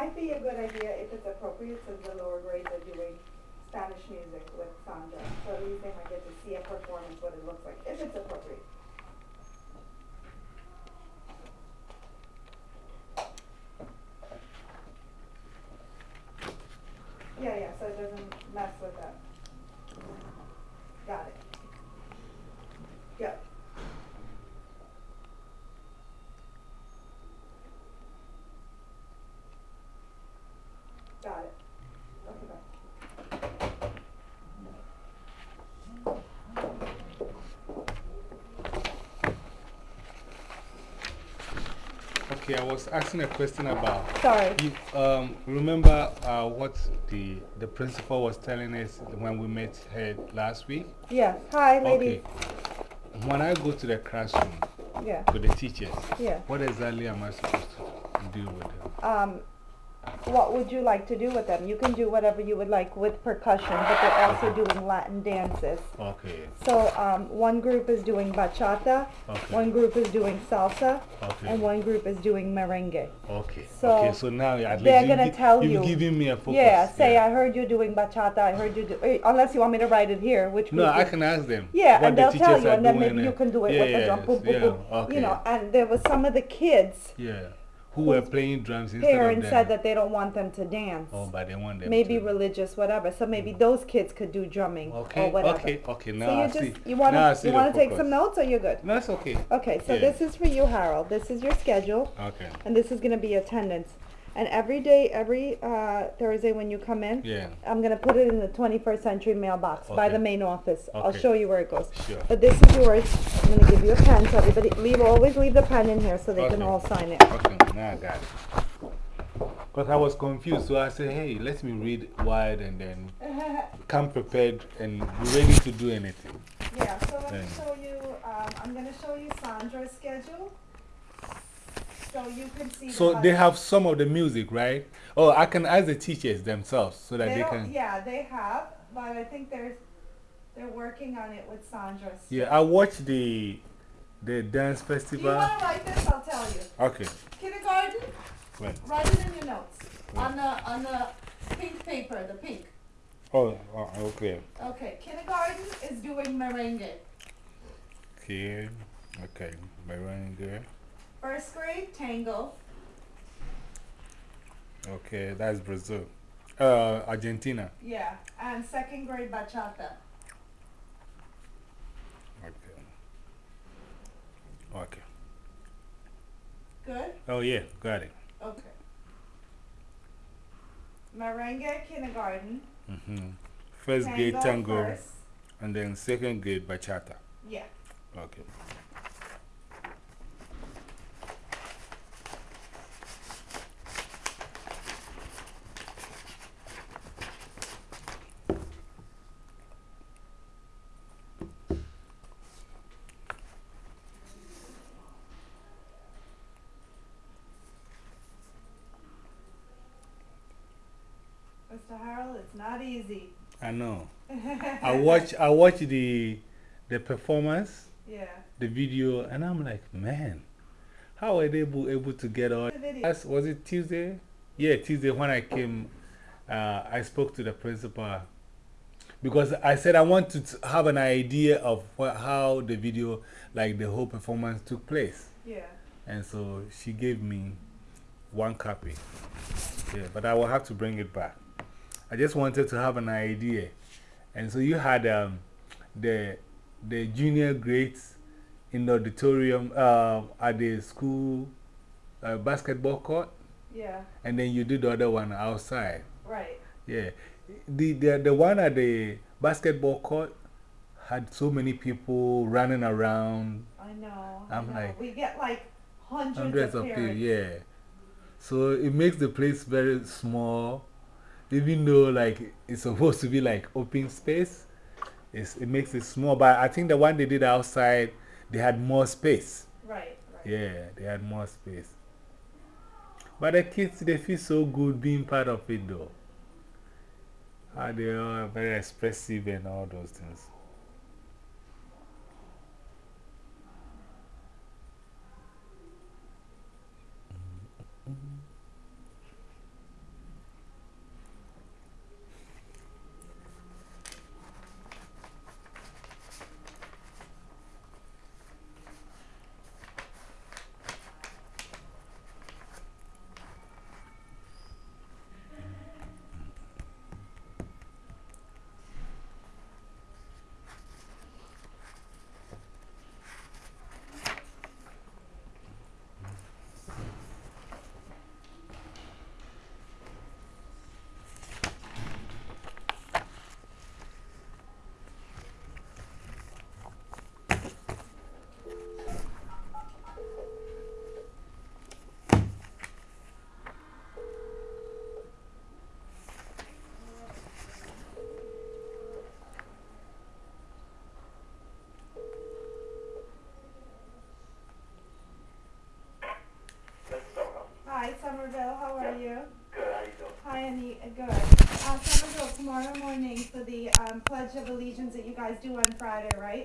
might be a good idea if it's appropriate since the lower grades are doing Spanish music with Sandra. So at least they might get to see a performance, what it looks like, if it's appropriate. Yeah, yeah, so it doesn't mess with that. Got it. Yep. Got it. Okay, bye. Okay, I was asking a question about. Sorry. You remember what the principal was telling us when we met her last week? Yes. Hi, ladies. Okay. When I go to the classroom Yeah. with the teachers, Yeah. what exactly am I supposed to do with them? What would you like to do with them? You can do whatever you would like with percussion, but they're also doing Latin dances. Okay. So one group is doing bachata, Okay. one group is doing salsa, Okay. and one group is doing merengue. Okay. So okay, so now at they're least gonna tell you've you. given me a focus. Yeah, say I heard you doing bachata. I heard you do. Unless you want me to write it here, which No, group I is- can ask them. Yeah, what and the they'll tell teachers you, are and then doing, maybe you can do it yeah, with the drum. Boom, boom, yeah, boom. okay. You know, and there was some of the kids. Yeah. Who were playing drums instead of Parents them. said that they don't want them to dance. Oh, but they want them Maybe to. religious, whatever. So maybe those kids could do drumming Okay, or whatever. okay. Now So I you see. just you want Now I to see you the want to take focus. some notes, or you're good? No, it's okay. Okay, so Yeah. this is for you, Harold. This is your schedule, Okay. and this is going to be attendance. And every day, every Thursday when you come in, Yeah. I'm going to put it in the 21st century mailbox by Okay. the main office. I'll Okay. show you where it goes. Sure. But this is yours. I'm going to give you a pen, so everybody always leave the pen in here so they can Okay. all sign it. Okay, now I got it. Because I was confused, so I said, hey, let me read wide and then come prepared and be ready to do anything. Yeah, so let me show you, I'm going to show you Sandra's schedule. So you can see. So they have some of the music, right? Oh, I can ask the teachers themselves so that they can. Yeah, they have, but I think they're working on it with Sandra. Yeah, I watched the dance Do you festival. want to write this? I'll tell you. Okay. Kindergarten, Right. write it in your notes. On the pink paper, the pink. Oh, okay. Okay, kindergarten is doing merengue. Okay. Okay. Merengue. First grade, tango. Okay, that's Brazil. Argentina. Yeah, and second grade, bachata. Okay. Okay. Good? Oh, yeah, got it. Okay. Merengue, kindergarten. First grade tango, First. and then second grade bachata. Yeah. Okay. Mr. Harold, it's not easy. I know. I watch the performance, Yeah. the video, and I'm like, man, how are they able to get all that? Was it Tuesday? Yeah, Tuesday when I came, I spoke to the principal because I said I want to have an idea of how the video, like the whole performance took place. Yeah. And so she gave me one copy. Yeah, but I will have to bring it back. I just wanted to have an idea. And so you had the junior grades in the auditorium at the school basketball court. Yeah. And then you did the other one outside. Right. Yeah. The one at the basketball court had so many people running around. I know. I'm like, we get like hundreds of people, parents. yeah. So it makes the place very small, even though like it's supposed to be like open space. It makes it small, but I think the one they did outside, they had more space. Right, right. Yeah, they had more space. But the kids, they feel so good being part of it though. How they are very expressive and all those things. for the Pledge of Allegiance that you guys do on Friday, right?